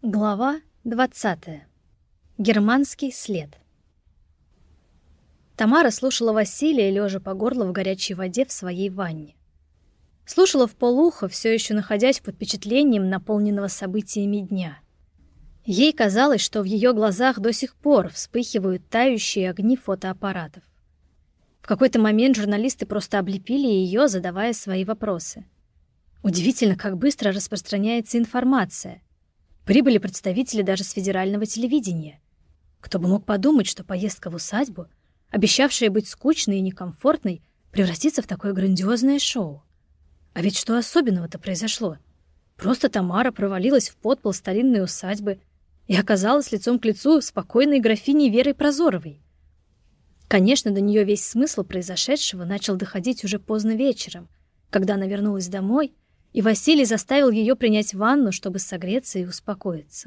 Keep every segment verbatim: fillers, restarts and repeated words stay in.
Глава двадцатая. Германский след. Тамара слушала Василия, лежа по горло в горячей воде в своей ванне. Слушала вполуха, все еще находясь под впечатлением наполненного событиями дня. Ей казалось, что в ее глазах до сих пор вспыхивают тающие огни фотоаппаратов. В какой-то момент журналисты просто облепили ее, задавая свои вопросы. Удивительно, как быстро распространяется информация. Прибыли представители даже с федерального телевидения. Кто бы мог подумать, что поездка в усадьбу, обещавшая быть скучной и некомфортной, превратится в такое грандиозное шоу. А ведь что особенного-то произошло? Просто Тамара провалилась в подпол старинной усадьбы и оказалась лицом к лицу спокойной графиней Верой Прозоровой. Конечно, до нее весь смысл произошедшего начал доходить уже поздно вечером, когда она вернулась домой, и Василий заставил ее принять ванну, чтобы согреться и успокоиться.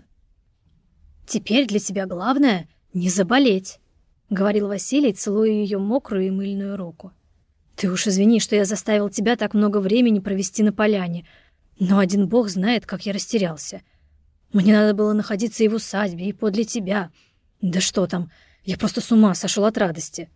«Теперь для тебя главное — не заболеть», — говорил Василий, целуя ее мокрую и мыльную руку. «Ты уж извини, что я заставил тебя так много времени провести на поляне, но один бог знает, как я растерялся. Мне надо было находиться и в усадьбе, и подле тебя. Да что там, я просто с ума сошел от радости».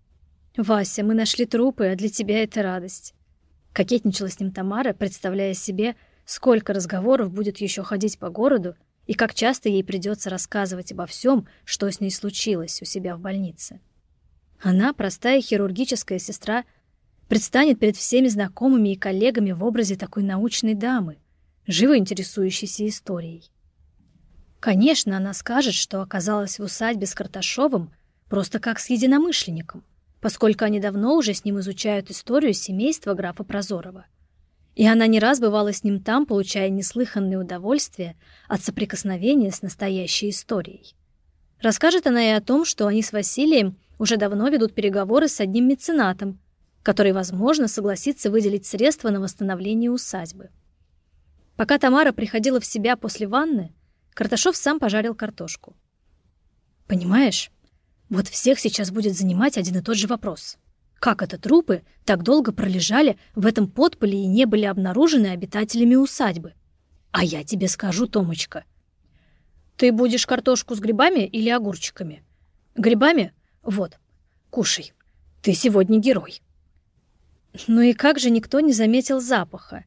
«Вася, мы нашли трупы, а для тебя это радость». Кокетничала с ним Тамара, представляя себе, сколько разговоров будет еще ходить по городу и как часто ей придется рассказывать обо всем, что с ней случилось у себя в больнице. Она, простая хирургическая сестра, предстанет перед всеми знакомыми и коллегами в образе такой научной дамы, живо интересующейся историей. Конечно, она скажет, что оказалась в усадьбе с Карташовым просто как с единомышленником, поскольку они давно уже с ним изучают историю семейства графа Прозорова. И она не раз бывала с ним там, получая неслыханное удовольствие от соприкосновения с настоящей историей. Расскажет она и о том, что они с Василием уже давно ведут переговоры с одним меценатом, который, возможно, согласится выделить средства на восстановление усадьбы. Пока Тамара приходила в себя после ванны, Карташов сам пожарил картошку. «Понимаешь, вот всех сейчас будет занимать один и тот же вопрос. Как это трупы так долго пролежали в этом подполе и не были обнаружены обитателями усадьбы? А я тебе скажу, Томочка. Ты будешь картошку с грибами или огурчиками? Грибами? Вот, кушай. Ты сегодня герой». Ну и как же никто не заметил запаха?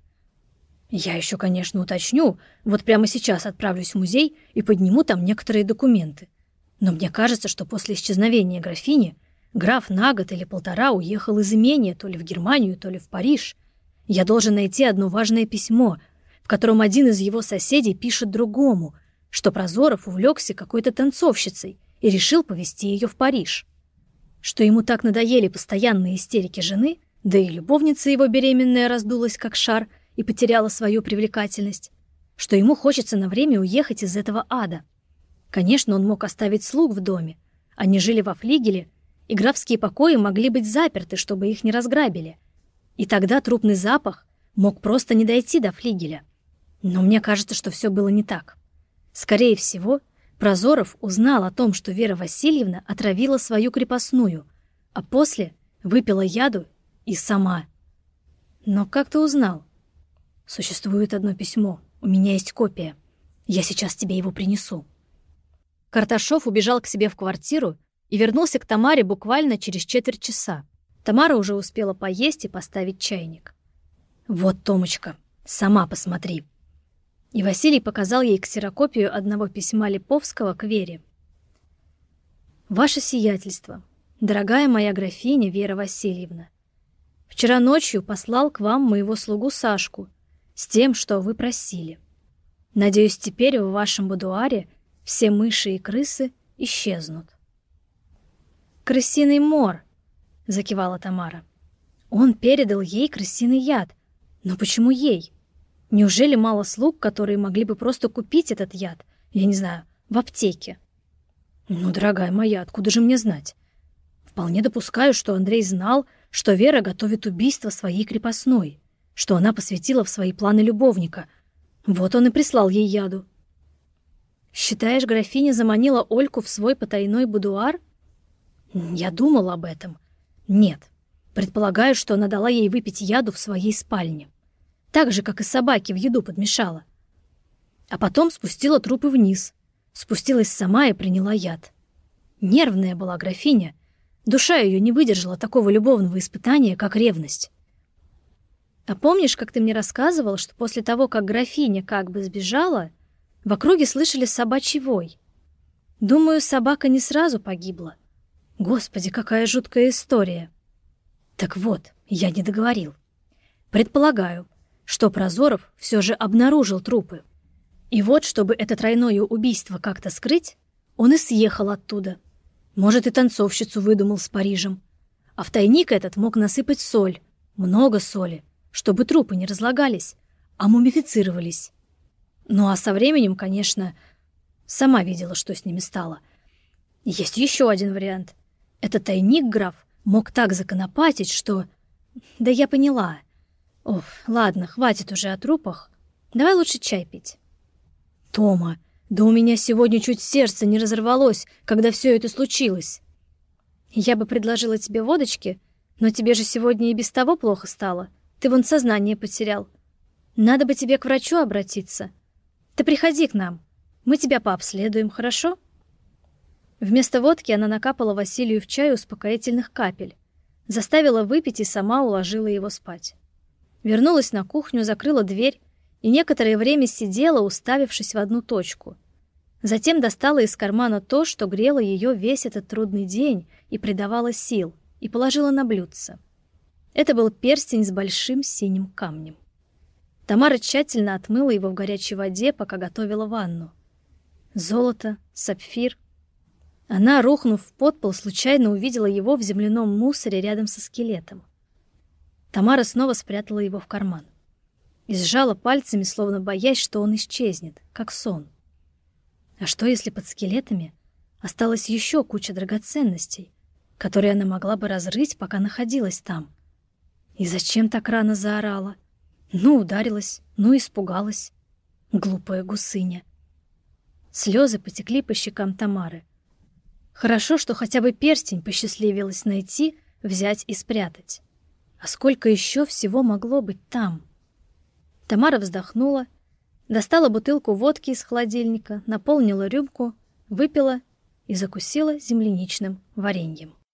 Я еще, конечно, уточню. Вот прямо сейчас отправлюсь в музей и подниму там некоторые документы. Но мне кажется, что после исчезновения графини граф на год или полтора уехал из имения то ли в Германию, то ли в Париж. Я должен найти одно важное письмо, в котором один из его соседей пишет другому, что Прозоров увлекся какой-то танцовщицей и решил повезти ее в Париж. Что ему так надоели постоянные истерики жены, да и любовница его беременная раздулась как шар и потеряла свою привлекательность, что ему хочется на время уехать из этого ада. Конечно, он мог оставить слуг в доме. Они жили во флигеле, и графские покои могли быть заперты, чтобы их не разграбили. И тогда трупный запах мог просто не дойти до флигеля. Но мне кажется, что все было не так. Скорее всего, Прозоров узнал о том, что Вера Васильевна отравила свою крепостную, а после выпила яду и сама. Но как ты узнал? Существует одно письмо, у меня есть копия. Я сейчас тебе его принесу. Карташов убежал к себе в квартиру и вернулся к Тамаре буквально через четверть часа. Тамара уже успела поесть и поставить чайник. «Вот, Томочка, сама посмотри». И Василий показал ей ксерокопию одного письма Липовского к Вере. «Ваше сиятельство, дорогая моя графиня Вера Васильевна, вчера ночью послал к вам моего слугу Сашку с тем, что вы просили. Надеюсь, теперь в вашем будуаре все мыши и крысы исчезнут». «Крысиный мор», — закивала Тамара. «Он передал ей крысиный яд. Но почему ей? Неужели мало слуг, которые могли бы просто купить этот яд, я не знаю, в аптеке?» «Ну, дорогая моя, откуда же мне знать? Вполне допускаю, что Андрей знал, что Вера готовит убийство своей крепостной, что она посвятила в свои планы любовника. Вот он и прислал ей яду». «Считаешь, графиня заманила Ольку в свой потайной будуар?» «Я думал об этом. Нет. Предполагаю, что она дала ей выпить яду в своей спальне. Так же, как и собаке в еду подмешала. А потом спустила трупы вниз. Спустилась сама и приняла яд. Нервная была графиня. Душа ее не выдержала такого любовного испытания, как ревность. А помнишь, как ты мне рассказывал, что после того, как графиня как бы сбежала, в округе слышали собачий вой? Думаю, собака не сразу погибла. Господи, какая жуткая история. Так вот, я не договорил. Предполагаю, что Прозоров все же обнаружил трупы. И вот, чтобы это тройное убийство как-то скрыть, он и съехал оттуда. Может, и танцовщицу выдумал с Парижем. А в тайник этот мог насыпать соль, много соли, чтобы трупы не разлагались, а мумифицировались. Ну а со временем, конечно, сама видела, что с ними стало. Есть еще один вариант. Этот тайник граф мог так законопатить, что... Да я поняла. Ох, ладно, хватит уже о трупах. Давай лучше чай пить. Тома, да у меня сегодня чуть сердце не разорвалось, когда все это случилось. Я бы предложила тебе водочки, но тебе же сегодня и без того плохо стало. Ты вон сознание потерял. Надо бы тебе к врачу обратиться. Ты приходи к нам. Мы тебя пообследуем, хорошо? Вместо водки она накапала Василию в чай успокоительных капель, заставила выпить и сама уложила его спать. Вернулась на кухню, закрыла дверь и некоторое время сидела, уставившись в одну точку. Затем достала из кармана то, что грело ее весь этот трудный день и придавало сил, и положила на блюдце. Это был перстень с большим синим камнем. Тамара тщательно отмыла его в горячей воде, пока готовила ванну. Золото, сапфир. Она, рухнув в подпол, случайно увидела его в земляном мусоре рядом со скелетом. Тамара снова спрятала его в карман и сжала пальцами, словно боясь, что он исчезнет, как сон. А что, если под скелетами осталась еще куча драгоценностей, которые она могла бы разрыть, пока находилась там? И зачем так рано заорала? Ну, ударилась, ну, испугалась. Глупая гусыня. Слезы потекли по щекам Тамары. Хорошо, что хотя бы перстень посчастливилось найти, взять и спрятать. А сколько еще всего могло быть там? Тамара вздохнула, достала бутылку водки из холодильника, наполнила рюмку, выпила и закусила земляничным вареньем.